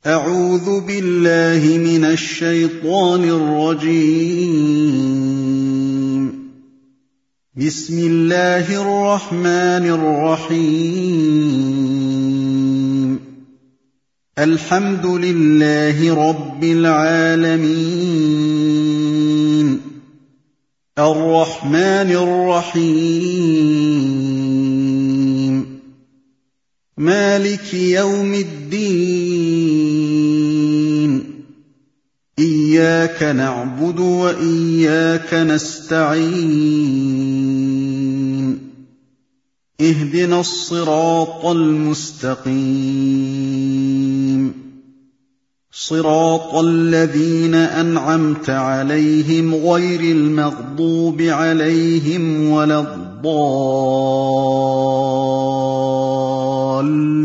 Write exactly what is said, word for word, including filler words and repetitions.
أعوذ بالله من الشيطان الرجيم. بسم الله الرحمن الرحيم. الحمد لله رب العالمين. الرحمن الرحيم. مالك يوم الدين. إياك نعبد وإياك نستعين. اهدنا الصراط المستقيم. صراط الذين أنعمت عليهم غير المغضوب عليهم ولا الضالين.